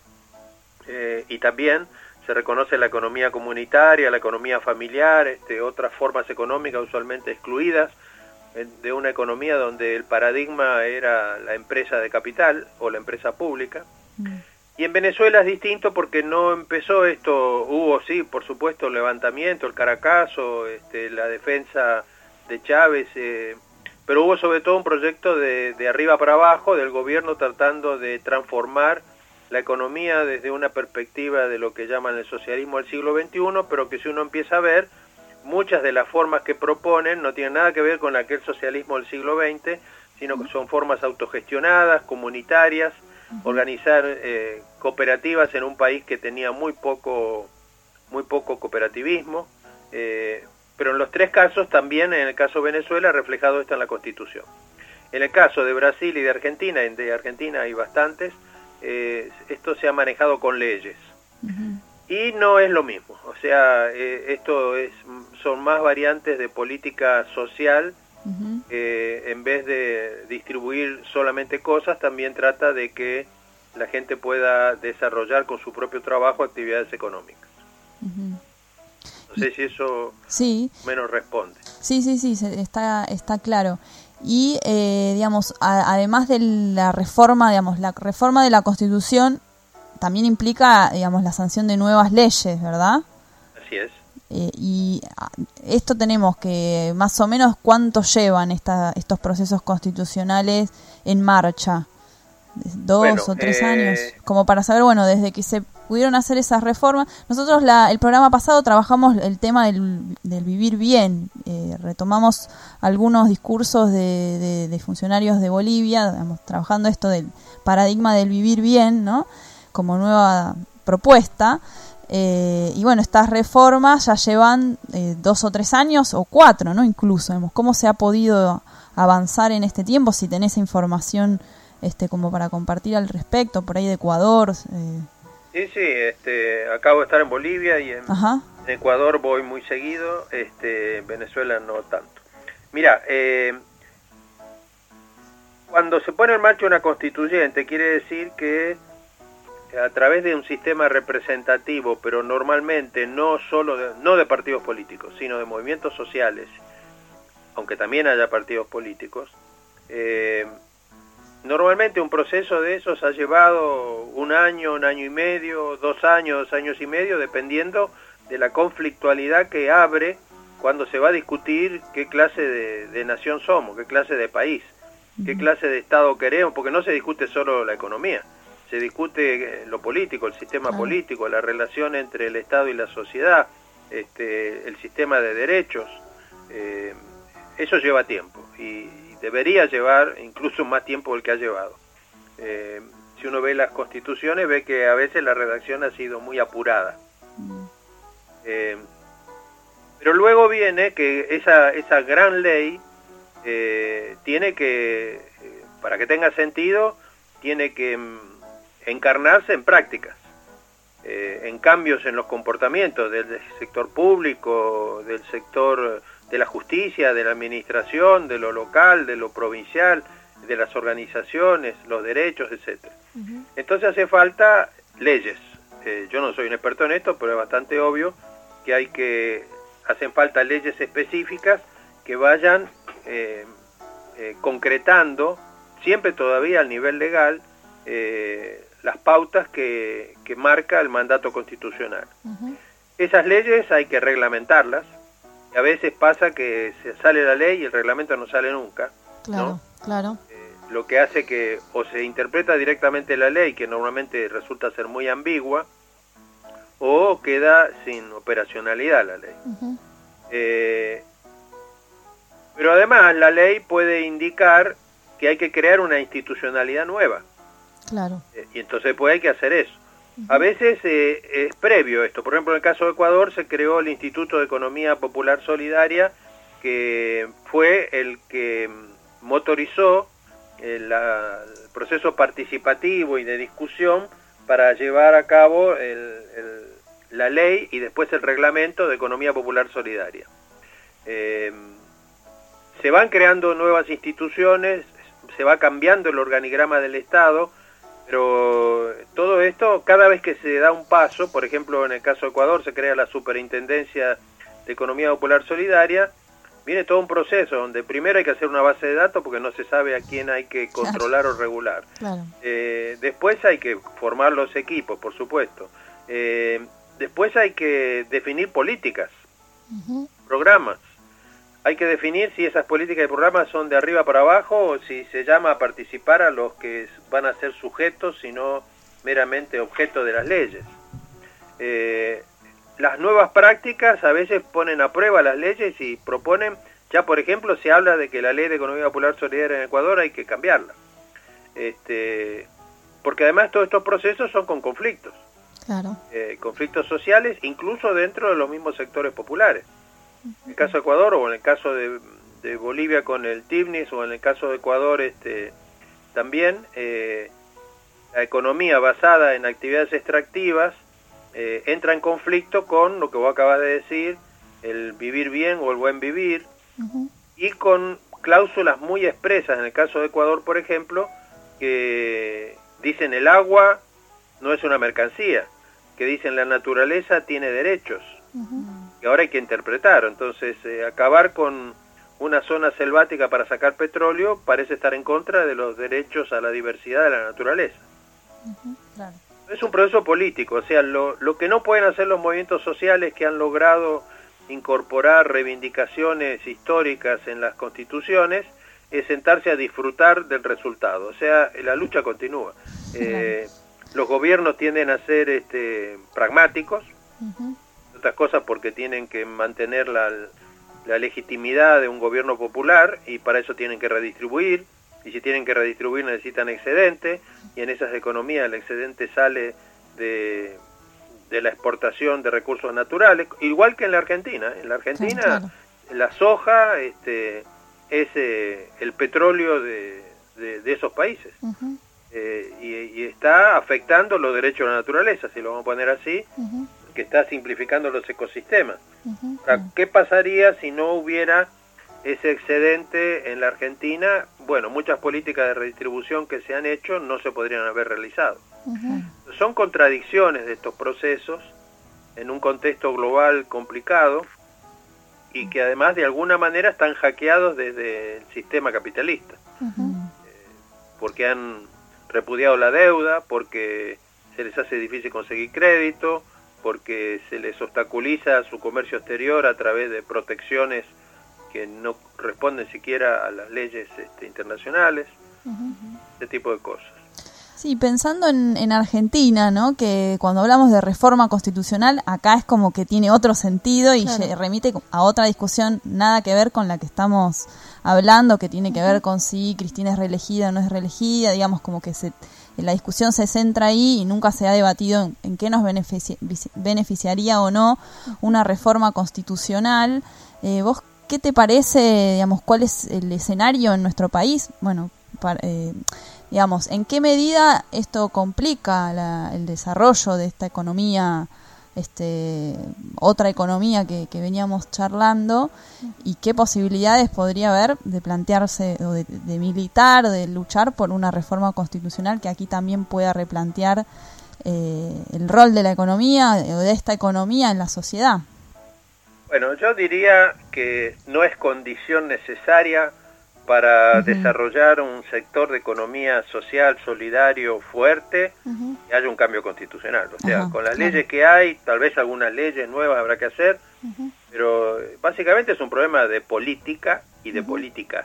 y también se reconoce la economía comunitaria, la economía familiar, otras formas económicas usualmente excluidas de una economía donde el paradigma era la empresa de capital o la empresa pública. Y en Venezuela es distinto porque no empezó esto, hubo sí, por supuesto, el levantamiento, el Caracazo, la defensa de Chávez, pero hubo sobre todo un proyecto de arriba para abajo del gobierno tratando de transformar la economía desde una perspectiva de lo que llaman el socialismo del siglo XXI, pero que si uno empieza a ver, muchas de las formas que proponen no tienen nada que ver con aquel socialismo del siglo XX, sino que son formas autogestionadas, comunitarias, organizar cooperativas en un país que tenía muy poco cooperativismo, pero en los tres casos también, en el caso de Venezuela, reflejado está en la Constitución. En el caso de Brasil y de Argentina hay bastantes, esto se ha manejado con leyes. Y no es lo mismo, o sea, son más variantes de política social, en vez de distribuir solamente cosas, también trata de que la gente pueda desarrollar con su propio trabajo actividades económicas. No sé si eso menos responde. Sí, está claro. Y, digamos, además de la reforma de la Constitución también implica, digamos, la sanción de nuevas leyes, ¿verdad? Así es. Y esto tenemos que, más o menos, ¿cuánto llevan estos procesos constitucionales en marcha? ¿2 o 3 años? Como para saber, bueno, desde que se pudieron hacer esas reformas. Nosotros el programa pasado trabajamos el tema del vivir bien. Retomamos algunos discursos de funcionarios de Bolivia, digamos, trabajando esto del paradigma del vivir bien, ¿no? Como nueva propuesta. Y bueno, estas reformas ya llevan 2 o 3 años o 4, ¿no? Incluso, digamos, ¿cómo se ha podido avanzar en este tiempo? Si tenés información como para compartir al respecto, por ahí de Ecuador. Sí, acabo de estar en Bolivia y en Ecuador voy muy seguido, Venezuela no tanto. Mira, Cuando se pone en marcha una constituyente, quiere decir que a través de un sistema representativo, pero normalmente no de partidos políticos, sino de movimientos sociales, aunque también haya partidos políticos, normalmente un proceso de esos ha llevado un año y medio, 2 años y medio, dependiendo de la conflictualidad que abre cuando se va a discutir qué clase de nación somos, qué clase de país, qué clase de Estado queremos, porque no se discute solo la economía, se discute lo político, el sistema político, la relación entre el Estado y la sociedad, el sistema de derechos. Eso lleva tiempo y debería llevar incluso más tiempo del que ha llevado. Si uno ve las constituciones, ve que a veces la redacción ha sido muy apurada. Pero luego viene que esa gran ley tiene que, para que tenga sentido, tiene que encarnarse en prácticas, en cambios en los comportamientos del sector público, del sector de la justicia, de la administración, de lo local, de lo provincial, de las organizaciones, los derechos, etcétera. Entonces hace falta leyes. Yo no soy un experto en esto, pero es bastante obvio que hacen falta leyes específicas que vayan concretando, siempre todavía al nivel legal, las pautas que marca el mandato constitucional. Esas leyes hay que reglamentarlas, y a veces pasa que se sale la ley y el reglamento no sale nunca, ¿no? Claro. Lo que hace que o se interpreta directamente la ley, que normalmente resulta ser muy ambigua, o queda sin operacionalidad la ley. Pero además la ley puede indicar que hay que crear una institucionalidad nueva. Claro. Y entonces pues hay que hacer eso. A veces es previo esto. Por ejemplo, en el caso de Ecuador se creó el Instituto de Economía Popular Solidaria, que fue el que motorizó el proceso participativo y de discusión para llevar a cabo la ley y después el reglamento de Economía Popular Solidaria. Se van creando nuevas instituciones, se va cambiando el organigrama del Estado, pero todo esto, cada vez que se da un paso, por ejemplo, en el caso de Ecuador se crea la Superintendencia de Economía Popular Solidaria, viene todo un proceso donde primero hay que hacer una base de datos porque no se sabe a quién hay que controlar o regular. Después hay que formar los equipos, por supuesto. Después hay que definir políticas, programas. Hay que definir si esas políticas y programas son de arriba para abajo o si se llama a participar a los que van a ser sujetos y no meramente objeto de las leyes. Las nuevas prácticas a veces ponen a prueba las leyes y proponen, ya por ejemplo se habla de que la ley de Economía Popular Solidaria en Ecuador hay que cambiarla. Porque además todos estos procesos son con conflictos. Claro. Conflictos sociales, incluso dentro de los mismos sectores populares. En el caso de Ecuador, o en el caso de Bolivia con el TIBNIS, o en el caso de Ecuador también, la economía basada en actividades extractivas entra en conflicto con lo que vos acabas de decir, el vivir bien o el buen vivir, y con cláusulas muy expresas, en el caso de Ecuador, por ejemplo, que dicen el agua no es una mercancía, que dicen la naturaleza tiene derechos, que ahora hay que interpretar. Entonces, acabar con una zona selvática para sacar petróleo parece estar en contra de los derechos a la diversidad de la naturaleza. Claro. Es un proceso político, o sea, lo que no pueden hacer los movimientos sociales que han logrado incorporar reivindicaciones históricas en las constituciones es sentarse a disfrutar del resultado. O sea, la lucha continúa. Los gobiernos tienden a ser pragmáticos, otras cosas porque tienen que mantener la legitimidad de un gobierno popular y para eso tienen que redistribuir, y si tienen que redistribuir necesitan excedente, y en esas economías el excedente sale de la exportación de recursos naturales, igual que en la Argentina. En la Argentina claro. La soja es el petróleo de esos países. Y está afectando los derechos de la naturaleza, si lo vamos a poner así, que está simplificando los ecosistemas. Ahora, ¿qué pasaría si no hubiera ese excedente en la Argentina, bueno, muchas políticas de redistribución que se han hecho no se podrían haber realizado. Son contradicciones de estos procesos en un contexto global complicado y que además de alguna manera están hackeados desde el sistema capitalista, porque han repudiado la deuda, porque se les hace difícil conseguir crédito, porque se les obstaculiza su comercio exterior a través de protecciones que no responden siquiera a las leyes internacionales, ese tipo de cosas. Sí, pensando en Argentina, ¿no? Que cuando hablamos de reforma constitucional, acá es como que tiene otro sentido y se remite a otra discusión, nada que ver con la que estamos hablando, que tiene que ver con si Cristina es reelegida o no es reelegida, digamos como que la discusión se centra ahí y nunca se ha debatido en qué nos beneficiaría o no una reforma constitucional. ¿Vos qué te parece, digamos, cuál es el escenario en nuestro país? Bueno, digamos, ¿en qué medida esto complica el desarrollo de esta economía, otra economía que veníamos charlando, y qué posibilidades podría haber de plantearse o de militar, de luchar por una reforma constitucional que aquí también pueda replantear el rol de la economía o de esta economía en la sociedad? Bueno, yo diría que no es condición necesaria para desarrollar un sector de economía social, solidario, fuerte, que haya un cambio constitucional. O sea, con las leyes que hay, tal vez algunas leyes nuevas habrá que hacer, pero básicamente es un problema de política y de políticas.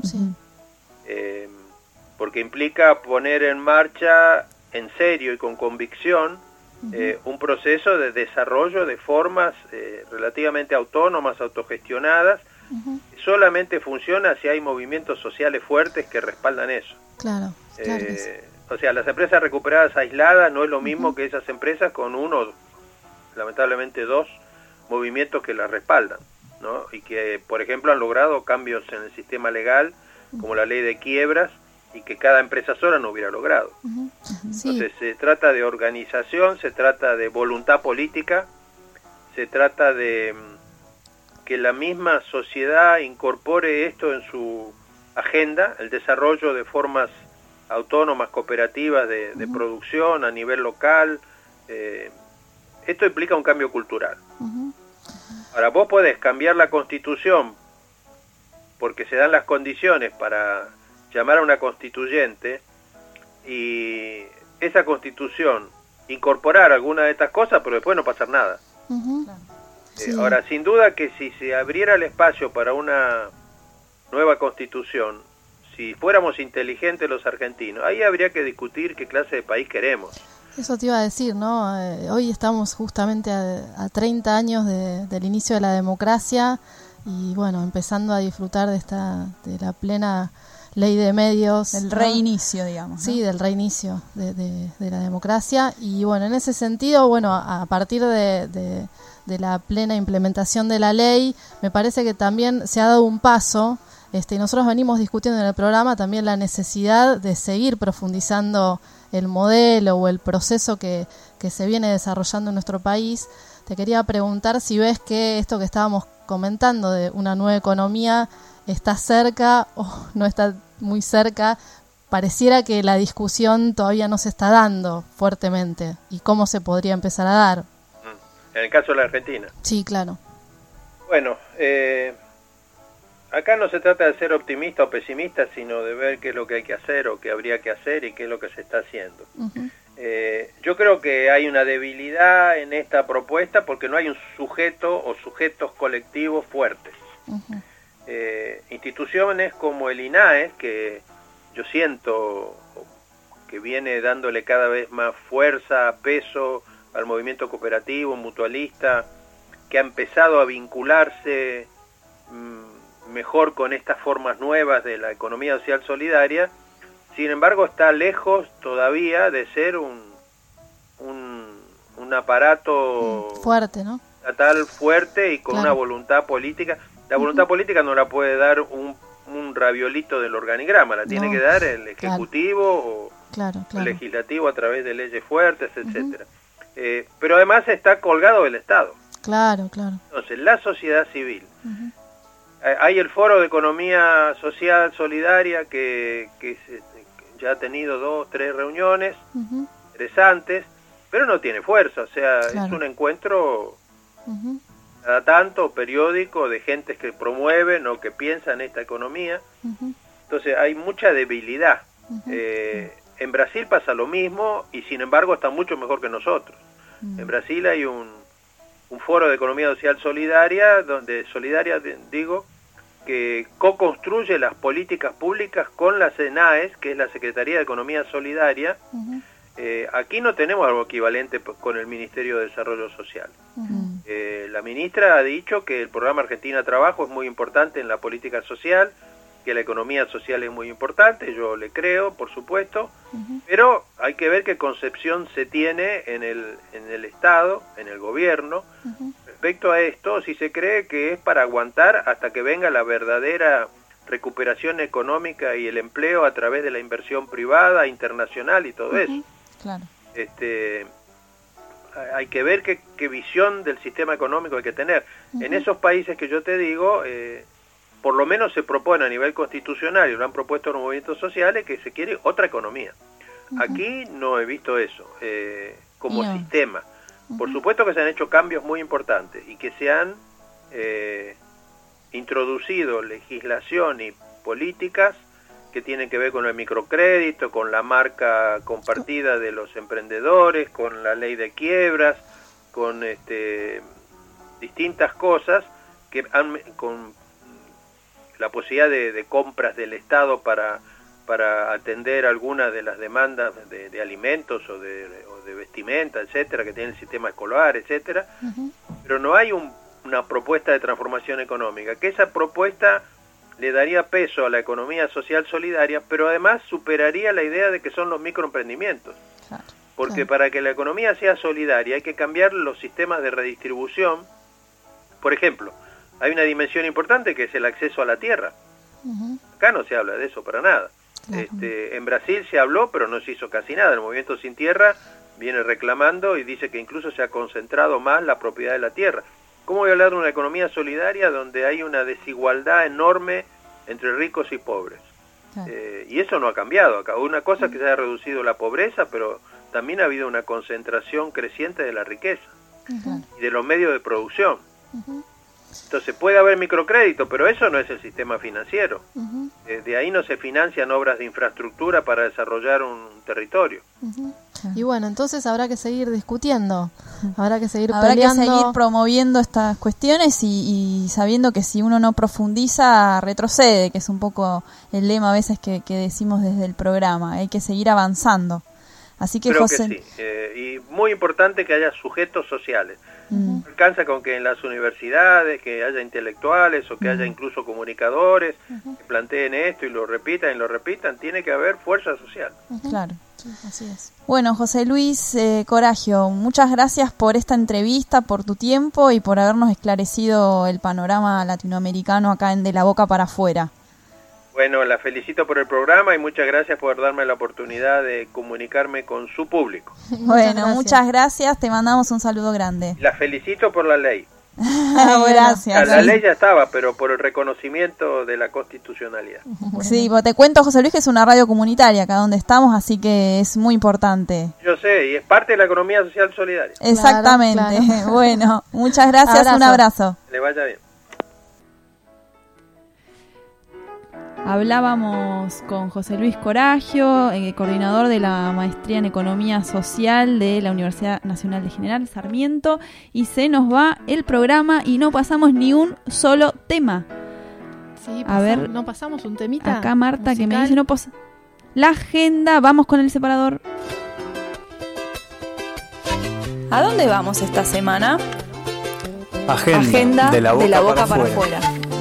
Porque implica poner en marcha, en serio y con convicción, un proceso de desarrollo de formas relativamente autónomas, autogestionadas, solamente funciona si hay movimientos sociales fuertes que respaldan eso. Claro. O sea, las empresas recuperadas aisladas no es lo mismo que esas empresas con uno, lamentablemente dos, movimientos que las respaldan, ¿no? Y que, por ejemplo, han logrado cambios en el sistema legal, como la ley de quiebras, y que cada empresa sola no hubiera logrado. Entonces, se trata de organización, se trata de voluntad política, se trata de que la misma sociedad incorpore esto en su agenda, el desarrollo de formas autónomas, cooperativas de producción a nivel local. Esto implica un cambio cultural. Ahora, vos podés cambiar la Constitución porque se dan las condiciones para llamar a una constituyente y esa Constitución incorporar alguna de estas cosas, pero después no pasar nada. Ahora, sin duda que si se abriera el espacio para una nueva constitución, si fuéramos inteligentes los argentinos, ahí habría que discutir qué clase de país queremos. Eso te iba a decir, ¿no? Hoy estamos justamente a 30 años del inicio de la democracia y, bueno, empezando a disfrutar de la plena ley de medios. Del reinicio, digamos, ¿no? Sí, del reinicio de la democracia. Y, bueno, en ese sentido, bueno, a partir de la plena implementación de la ley, me parece que también se ha dado un paso, y nosotros venimos discutiendo en el programa también la necesidad de seguir profundizando el modelo o el proceso que se viene desarrollando en nuestro país. Te quería preguntar si ves que esto que estábamos comentando de una nueva economía está cerca o no está muy cerca. Pareciera que la discusión todavía no se está dando fuertemente. ¿Y cómo se podría empezar a dar? En el caso de la Argentina. Sí, claro. Bueno, acá no se trata de ser optimista o pesimista, sino de ver qué es lo que hay que hacer o qué habría que hacer y qué es lo que se está haciendo. Yo creo que hay una debilidad en esta propuesta porque no hay un sujeto o sujetos colectivos fuertes. Instituciones como el INAE, que yo siento que viene dándole cada vez más fuerza, peso al movimiento cooperativo, mutualista, que ha empezado a vincularse mejor con estas formas nuevas de la economía social solidaria, sin embargo está lejos todavía de ser un aparato fuerte, ¿no? estatal fuerte y con una voluntad política. La voluntad política no la puede dar un raviolito del organigrama, la tiene que dar el Ejecutivo o el Legislativo a través de leyes fuertes, etcétera. Pero además está colgado del Estado. Claro. Entonces, la sociedad civil, Hay el Foro de Economía Social Solidaria que ya ha tenido 2, 3 reuniones interesantes, pero no tiene fuerza, o sea, claro. Es un encuentro cada tanto periódico de gentes que promueven o que piensan esta economía. Entonces hay mucha debilidad. En Brasil pasa lo mismo y sin embargo está mucho mejor que nosotros. En Brasil hay un foro de economía social solidaria, que co-construye las políticas públicas con la SENAES, que es la Secretaría de Economía Solidaria. Aquí no tenemos algo equivalente con el Ministerio de Desarrollo Social. La ministra ha dicho que el programa Argentina Trabajo es muy importante en la política social, que la economía social es muy importante, yo le creo, por supuesto, pero hay que ver qué concepción se tiene en el Estado, en el gobierno, respecto a esto, si se cree que es para aguantar hasta que venga la verdadera recuperación económica y el empleo a través de la inversión privada, internacional y todo eso. Claro. Hay que ver qué visión del sistema económico hay que tener. En esos países que yo te digo, por lo menos se propone a nivel constitucional, y lo han propuesto los movimientos sociales, que se quiere otra economía. Aquí no he visto eso como sistema. Por supuesto que se han hecho cambios muy importantes y que se han introducido legislación y políticas que tienen que ver con el microcrédito, con la marca compartida de los emprendedores, con la ley de quiebras, con distintas cosas que han con la posibilidad de compras del Estado para atender algunas de las demandas de alimentos o de vestimenta, etcétera, que tiene el sistema escolar, etcétera, pero no hay una propuesta de transformación económica, que esa propuesta le daría peso a la economía social solidaria, pero además superaría la idea de que son los microemprendimientos. Claro, porque para que la economía sea solidaria hay que cambiar los sistemas de redistribución. Por ejemplo, hay una dimensión importante que es el acceso a la tierra. Acá no se habla de eso para nada. Claro. En Brasil se habló, pero no se hizo casi nada. El Movimiento Sin Tierra viene reclamando y dice que incluso se ha concentrado más la propiedad de la tierra. ¿Cómo voy a hablar de una economía solidaria donde hay una desigualdad enorme entre ricos y pobres? Claro. Y eso no ha cambiado. Acá una cosa es que se haya reducido la pobreza, pero también ha habido una concentración creciente de la riqueza y de los medios de producción. Entonces puede haber microcrédito, pero eso no es el sistema financiero. De ahí no se financian obras de infraestructura para desarrollar un territorio. Y bueno, entonces habrá que seguir discutiendo, habrá que seguir peleando. Habrá que seguir promoviendo estas cuestiones y sabiendo que si uno no profundiza, retrocede, que es un poco el lema a veces que decimos desde el programa. Hay que seguir avanzando. Así que, creo José... que sí, y muy importante que haya sujetos sociales. No alcanza con que en las universidades que haya intelectuales o que haya incluso comunicadores que planteen esto y lo repitan, tiene que haber fuerza social. Claro, así es. Bueno, José Luis Coragio, muchas gracias por esta entrevista, por tu tiempo y por habernos esclarecido el panorama latinoamericano acá en De la Boca para Afuera. Bueno, la felicito por el programa y muchas gracias por darme la oportunidad de comunicarme con su público. Bueno, muchas gracias, te mandamos un saludo grande. La felicito por la ley. Gracias. La ley ya estaba, pero por el reconocimiento de la constitucionalidad. Sí, te cuento, José Luis, que es una radio comunitaria acá donde estamos, así que es muy importante. Yo sé, y es parte de la economía social solidaria. Exactamente. Claro. Bueno, muchas gracias, un abrazo. Le vaya bien. Hablábamos con José Luis Coragio, coordinador de la Maestría en Economía Social de la Universidad Nacional de General Sarmiento, y se nos va el programa y no pasamos ni un solo tema. Sí, a ver, ¿no pasamos un temita? Acá Marta musical, que me dice no la agenda, vamos con el separador. ¿A dónde vamos esta semana? Agenda de la boca para afuera.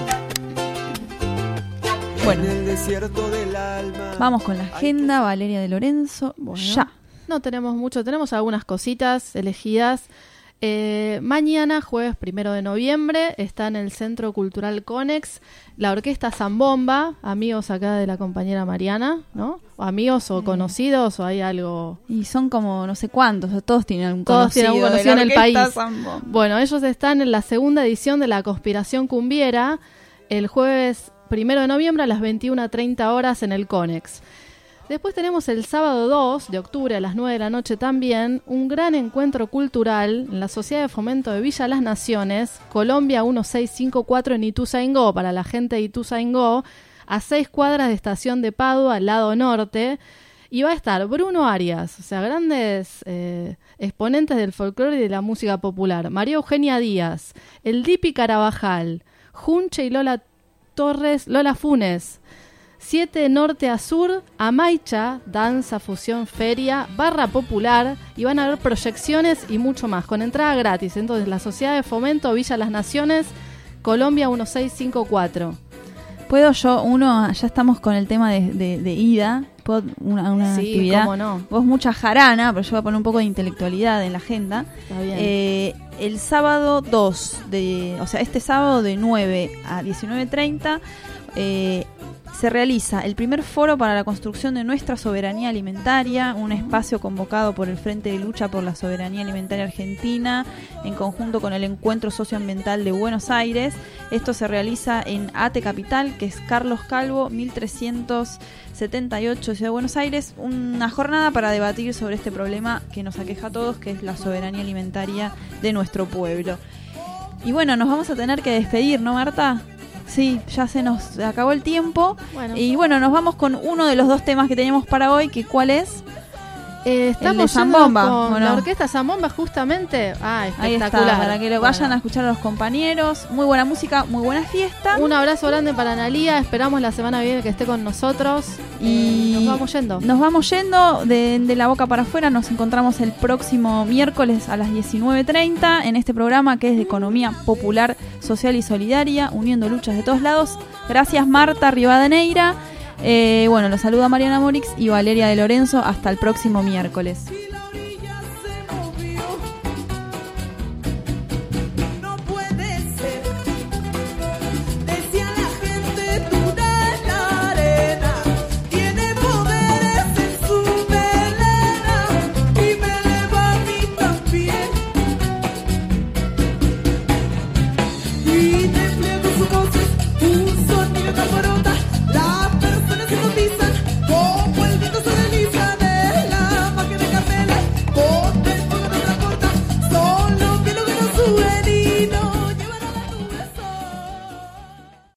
Bueno, vamos con la agenda, Valeria de Lorenzo. Bueno, ya. No tenemos mucho, tenemos algunas cositas elegidas. Mañana, jueves 1 de noviembre, está en el Centro Cultural Conex la Orquesta Zambomba, amigos acá de la compañera Mariana, ¿no? O amigos o conocidos, o hay algo... Y son como no sé cuántos, todos tienen algún conocido en el país. Zambomba. Bueno, ellos están en la segunda edición de La Conspiración Cumbiera. el jueves 1 de noviembre a las 21:30 horas en el Conex. Después tenemos el sábado 2 de octubre a las 9 de la noche también un gran encuentro cultural en la Sociedad de Fomento de Villa Las Naciones, Colombia 1654 en Ituzaingó, para la gente de Ituzaingó, a 6 cuadras de Estación de Padua, al lado norte. Y va a estar Bruno Arias, o sea, grandes exponentes del folclore y de la música popular. María Eugenia Díaz, el Dipi Carabajal, Junche y Lola Torres, Lola Funes, 7 norte a sur, Amaicha, danza, fusión, feria, barra popular, y van a haber proyecciones y mucho más, con entrada gratis. Entonces, la Sociedad de Fomento Villa Las Naciones, Colombia 1654. ¿Puedo yo, ya estamos con el tema de ida, ¿puedo una sí, actividad? Cómo no. Vos mucha jarana, pero yo voy a poner un poco de intelectualidad en la agenda. Está bien. El sábado 2, este sábado de 9 a 19:30, se realiza el primer foro para la construcción de nuestra soberanía alimentaria, un espacio convocado por el Frente de Lucha por la Soberanía Alimentaria Argentina, en conjunto con el Encuentro Socioambiental de Buenos Aires. Esto se realiza en ATE Capital, que es Carlos Calvo, 1378, Ciudad de Buenos Aires. Una jornada para debatir sobre este problema que nos aqueja a todos, que es la soberanía alimentaria de nuestro pueblo. Y bueno, nos vamos a tener que despedir, ¿no, Marta? Sí, ya se nos acabó el tiempo. Bueno. Y bueno, nos vamos con uno de los 2 temas que teníamos para hoy, que ¿cuál es? Estamos el de Zambomba, con la orquesta Zambomba, justamente. Espectacular. Ahí está, para que lo vayan a escuchar a los compañeros. Muy buena música, muy buena fiesta. Un abrazo grande para Analía. Esperamos la semana que viene que esté con nosotros. Y nos vamos yendo. Nos vamos yendo de la boca para afuera. Nos encontramos el próximo miércoles a las 19:30 en este programa que es de economía popular, social y solidaria, uniendo luchas de todos lados. Gracias, Marta Rivadeneira. Los saluda Mariana Morix y Valeria de Lorenzo. Hasta el próximo miércoles.